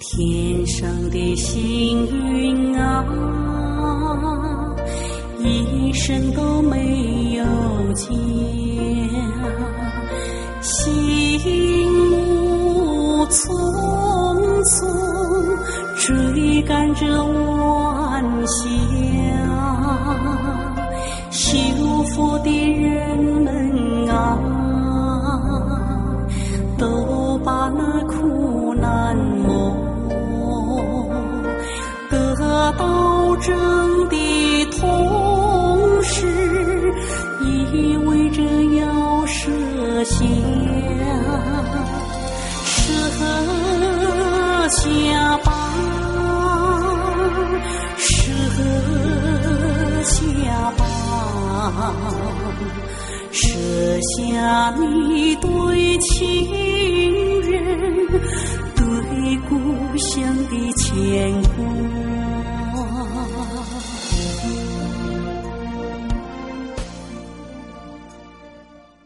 天上的幸运啊，一生都没有见，心目匆匆追赶着晚霞，修佛的人们啊，都把那苦难磨得到真的同时，意味着要舍下吧，舍下吧，舍下你对情人，对故乡的牵挂。